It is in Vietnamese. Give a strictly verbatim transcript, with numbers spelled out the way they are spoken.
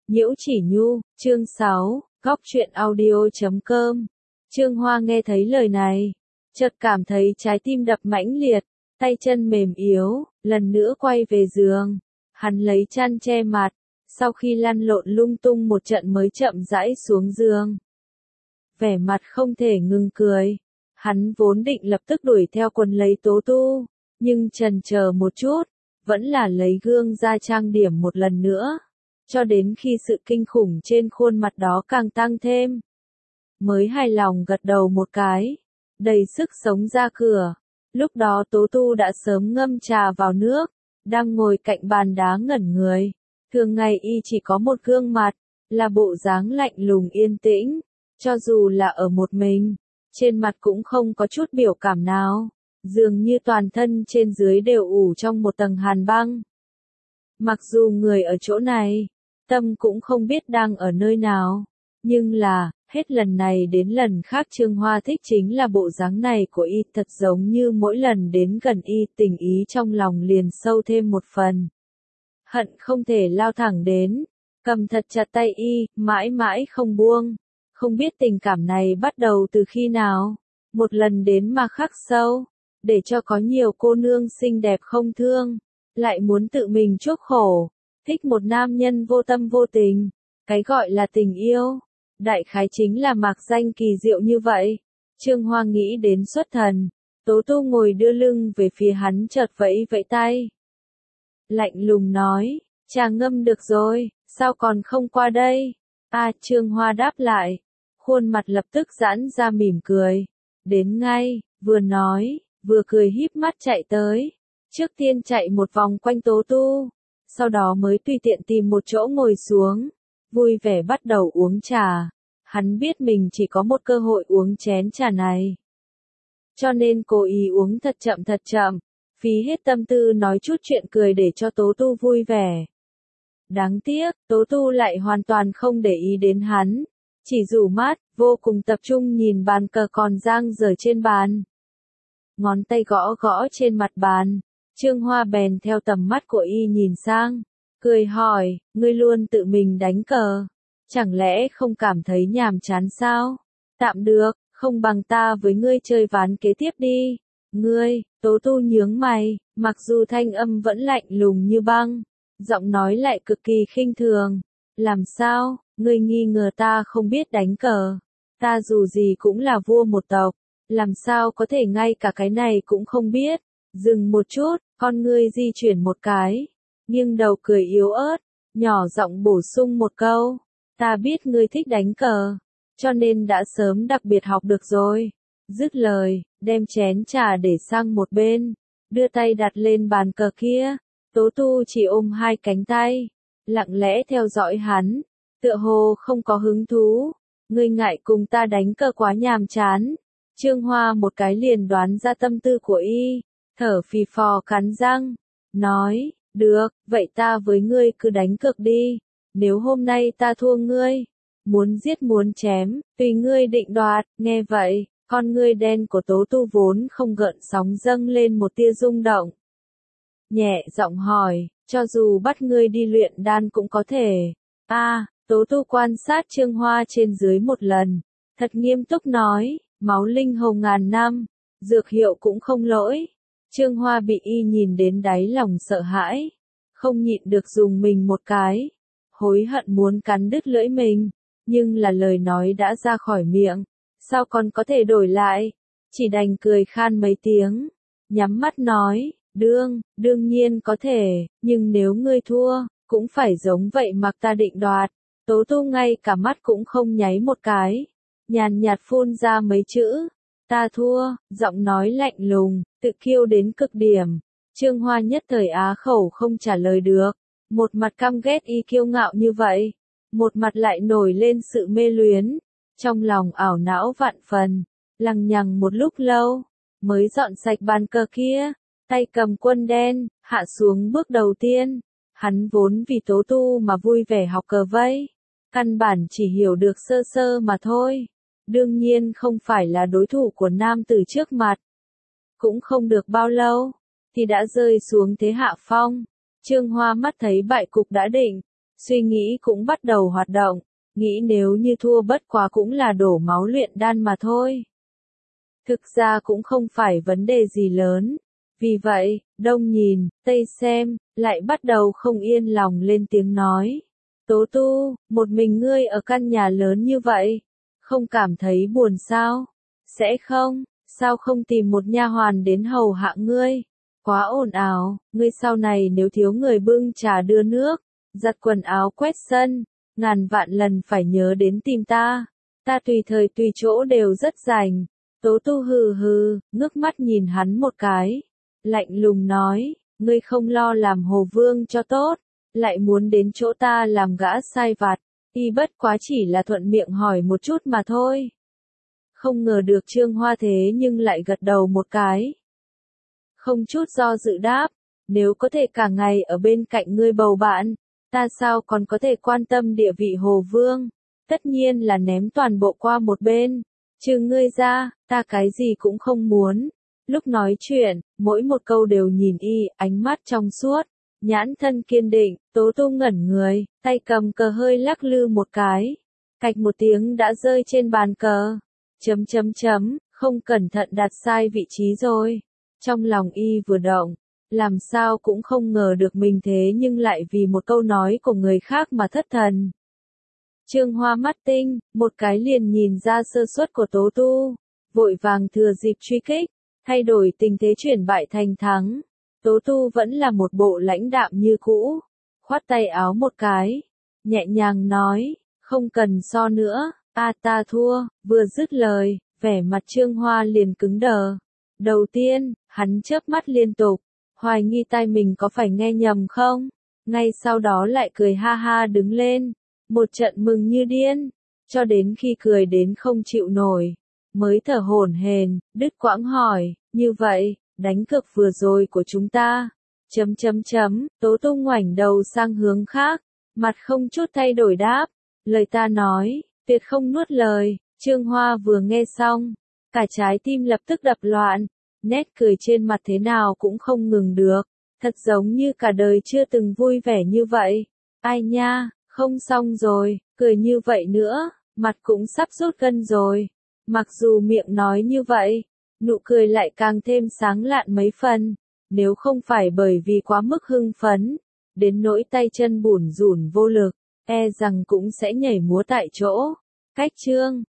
Nhiễu Chỉ Nhu, chương sáu, góc truyện audio chấm com. Trương Hoa nghe thấy lời này, chợt cảm thấy trái tim đập mãnh liệt, tay chân mềm yếu, lần nữa quay về giường. Hắn lấy chăn che mặt, sau khi lăn lộn lung tung một trận mới chậm rãi xuống giường. Vẻ mặt không thể ngừng cười, hắn vốn định lập tức đuổi theo quần lấy Tố Tu, nhưng chần chờ một chút, vẫn là lấy gương ra trang điểm một lần nữa, cho đến khi sự kinh khủng trên khuôn mặt đó càng tăng thêm. Mới hài lòng gật đầu một cái, đầy sức sống ra cửa. Lúc đó Tố Tu đã sớm ngâm trà vào nước, đang ngồi cạnh bàn đá ngẩn người. Thường ngày y chỉ có một gương mặt, là bộ dáng lạnh lùng yên tĩnh, cho dù là ở một mình, trên mặt cũng không có chút biểu cảm nào, dường như toàn thân trên dưới đều ủ trong một tầng hàn băng. Mặc dù người ở chỗ này, tâm cũng không biết đang ở nơi nào, nhưng là, hết lần này đến lần khác Trương Hoa thích chính là bộ dáng này của y, thật giống như mỗi lần đến gần y tình ý trong lòng liền sâu thêm một phần. Hận không thể lao thẳng đến, cầm thật chặt tay y, mãi mãi không buông. Không biết tình cảm này bắt đầu từ khi nào, một lần đến mà khắc sâu, để cho có nhiều cô nương xinh đẹp không thương, lại muốn tự mình chuốc khổ, thích một nam nhân vô tâm vô tình, cái gọi là tình yêu, đại khái chính là mạc danh kỳ diệu như vậy. Trương Hoa nghĩ đến xuất thần, Tố Tu ngồi đưa lưng về phía hắn chợt vẫy vẫy tay. Lạnh lùng nói, trà ngâm được rồi, sao còn không qua đây? À, Trương Hoa đáp lại, khuôn mặt lập tức giãn ra mỉm cười, đến ngay, vừa nói, vừa cười híp mắt chạy tới, trước tiên chạy một vòng quanh Tố Tu, sau đó mới tùy tiện tìm một chỗ ngồi xuống, vui vẻ bắt đầu uống trà. Hắn biết mình chỉ có một cơ hội uống chén trà này, cho nên cố ý uống thật chậm thật chậm, phí hết tâm tư nói chút chuyện cười để cho Tố Tu vui vẻ. Đáng tiếc, Tố Tu lại hoàn toàn không để ý đến hắn, chỉ rủ mắt, vô cùng tập trung nhìn bàn cờ còn dang dở trên bàn. Ngón tay gõ gõ trên mặt bàn, Trương Hoa bèn theo tầm mắt của y nhìn sang, cười hỏi, ngươi luôn tự mình đánh cờ, chẳng lẽ không cảm thấy nhàm chán sao? Tạm được, không bằng ta với ngươi chơi ván kế tiếp đi. Ngươi, Tố Tu nhướng mày, mặc dù thanh âm vẫn lạnh lùng như băng, giọng nói lại cực kỳ khinh thường. Làm sao, ngươi nghi ngờ ta không biết đánh cờ? Ta dù gì cũng là vua một tộc, làm sao có thể ngay cả cái này cũng không biết? Dừng một chút, con ngươi di chuyển một cái, nghiêng đầu cười yếu ớt, nhỏ giọng bổ sung một câu. Ta biết ngươi thích đánh cờ, cho nên đã sớm đặc biệt học được rồi. Dứt lời, đem chén trà để sang một bên, đưa tay đặt lên bàn cờ kia. Tố Tu chỉ ôm hai cánh tay, lặng lẽ theo dõi hắn, tựa hồ không có hứng thú. Ngươi ngại cùng ta đánh cờ quá nhàm chán. Trương Hoa một cái liền đoán ra tâm tư của y, thở phì phò cắn răng, nói, được, vậy ta với ngươi cứ đánh cược đi. Nếu hôm nay ta thua ngươi, muốn giết muốn chém, tùy ngươi định đoạt. Nghe vậy, con ngươi đen của Tố Tu vốn không gợn sóng dâng lên một tia rung động. Nhẹ giọng hỏi, cho dù bắt ngươi đi luyện đan cũng có thể. A, à, Tố Tu quan sát Trương Hoa trên dưới một lần, thật nghiêm túc nói, máu linh hầu ngàn năm, dược hiệu cũng không lỗi. Trương Hoa bị y nhìn đến đáy lòng sợ hãi, không nhịn được dùng mình một cái, hối hận muốn cắn đứt lưỡi mình, nhưng là lời nói đã ra khỏi miệng, sao còn có thể đổi lại, chỉ đành cười khan mấy tiếng, nhắm mắt nói, đương, đương nhiên có thể, nhưng nếu ngươi thua, cũng phải giống vậy mặc ta định đoạt. Tố Tu ngay cả mắt cũng không nháy một cái, nhàn nhạt phun ra mấy chữ, ta thua, giọng nói lạnh lùng, tự kiêu đến cực điểm. Trương Hoa nhất thời á khẩu không trả lời được, một mặt căm ghét y kiêu ngạo như vậy, một mặt lại nổi lên sự mê luyến, trong lòng ảo não vạn phần, lằng nhằng một lúc lâu, mới dọn sạch bàn cờ kia, tay cầm quân đen, hạ xuống bước đầu tiên. Hắn vốn vì Tố Tu mà vui vẻ học cờ vây, căn bản chỉ hiểu được sơ sơ mà thôi, đương nhiên không phải là đối thủ của nam tử trước mặt. Cũng không được bao lâu, thì đã rơi xuống thế hạ phong. Trương Hoa mắt thấy bại cục đã định, Suy nghĩ cũng bắt đầu hoạt động, nghĩ nếu như thua bất quá cũng là đổ máu luyện đan mà thôi. Thực ra cũng không phải vấn đề gì lớn. Vì vậy, đông nhìn, tây xem, lại bắt đầu không yên lòng lên tiếng nói. Tố Tu, một mình ngươi ở căn nhà lớn như vậy, không cảm thấy buồn sao? Sẽ không, sao không tìm một nha hoàn đến hầu hạ ngươi? Quá ồn ào, ngươi sau này nếu thiếu người bưng trà đưa nước, giặt quần áo quét sân, ngàn vạn lần phải nhớ đến tìm ta. Ta tùy thời tùy chỗ đều rất rảnh. Tố Tu hừ hừ, ngước mắt nhìn hắn một cái. Lạnh lùng nói, ngươi không lo làm hồ vương cho tốt, lại muốn đến chỗ ta làm gã sai vặt, y bất quá chỉ là thuận miệng hỏi một chút mà thôi. Không ngờ được Trương Hoa thế nhưng lại gật đầu một cái. Không chút do dự đáp, nếu có thể cả ngày ở bên cạnh ngươi bầu bạn, ta sao còn có thể quan tâm địa vị hồ vương, tất nhiên là ném toàn bộ qua một bên, trừ ngươi ra, ta cái gì cũng không muốn. Lúc nói chuyện, mỗi một câu đều nhìn y, ánh mắt trong suốt, nhãn thân kiên định. Tố Tu ngẩn người, tay cầm cờ hơi lắc lư một cái. Cạch một tiếng đã rơi trên bàn cờ. Chấm chấm chấm, không cẩn thận đặt sai vị trí rồi. Trong lòng y vừa động, làm sao cũng không ngờ được mình thế nhưng lại vì một câu nói của người khác mà thất thần. Trương Hoa mắt tinh, một cái liền nhìn ra sơ suất của Tố Tu, vội vàng thừa dịp truy kích. Thay đổi tình thế chuyển bại thành thắng. Tố Tu vẫn là một bộ lãnh đạm như cũ. Khoát tay áo một cái. Nhẹ nhàng nói, không cần so nữa, a ta thua. Vừa dứt lời, vẻ mặt Trương Hoa liền cứng đờ. Đầu tiên, hắn chớp mắt liên tục. Hoài nghi tai mình có phải nghe nhầm không? Ngay sau đó lại cười ha ha đứng lên. Một trận mừng như điên. Cho đến khi cười đến không chịu nổi. Mới thở hổn hển, đứt quãng hỏi, như vậy, đánh cược vừa rồi của chúng ta. Chấm chấm chấm, Tố Tu ngoảnh đầu sang hướng khác, mặt không chút thay đổi đáp, lời ta nói, tuyệt không nuốt lời. Trương Hoa vừa nghe xong, cả trái tim lập tức đập loạn, nét cười trên mặt thế nào cũng không ngừng được, thật giống như cả đời chưa từng vui vẻ như vậy. Ai nha, không xong rồi, cười như vậy nữa, mặt cũng sắp rút gân rồi. Mặc dù miệng nói như vậy, nụ cười lại càng thêm sáng lạn mấy phần, nếu không phải bởi vì quá mức hưng phấn, đến nỗi tay chân bủn rủn vô lực, e rằng cũng sẽ nhảy múa tại chỗ. Cách chương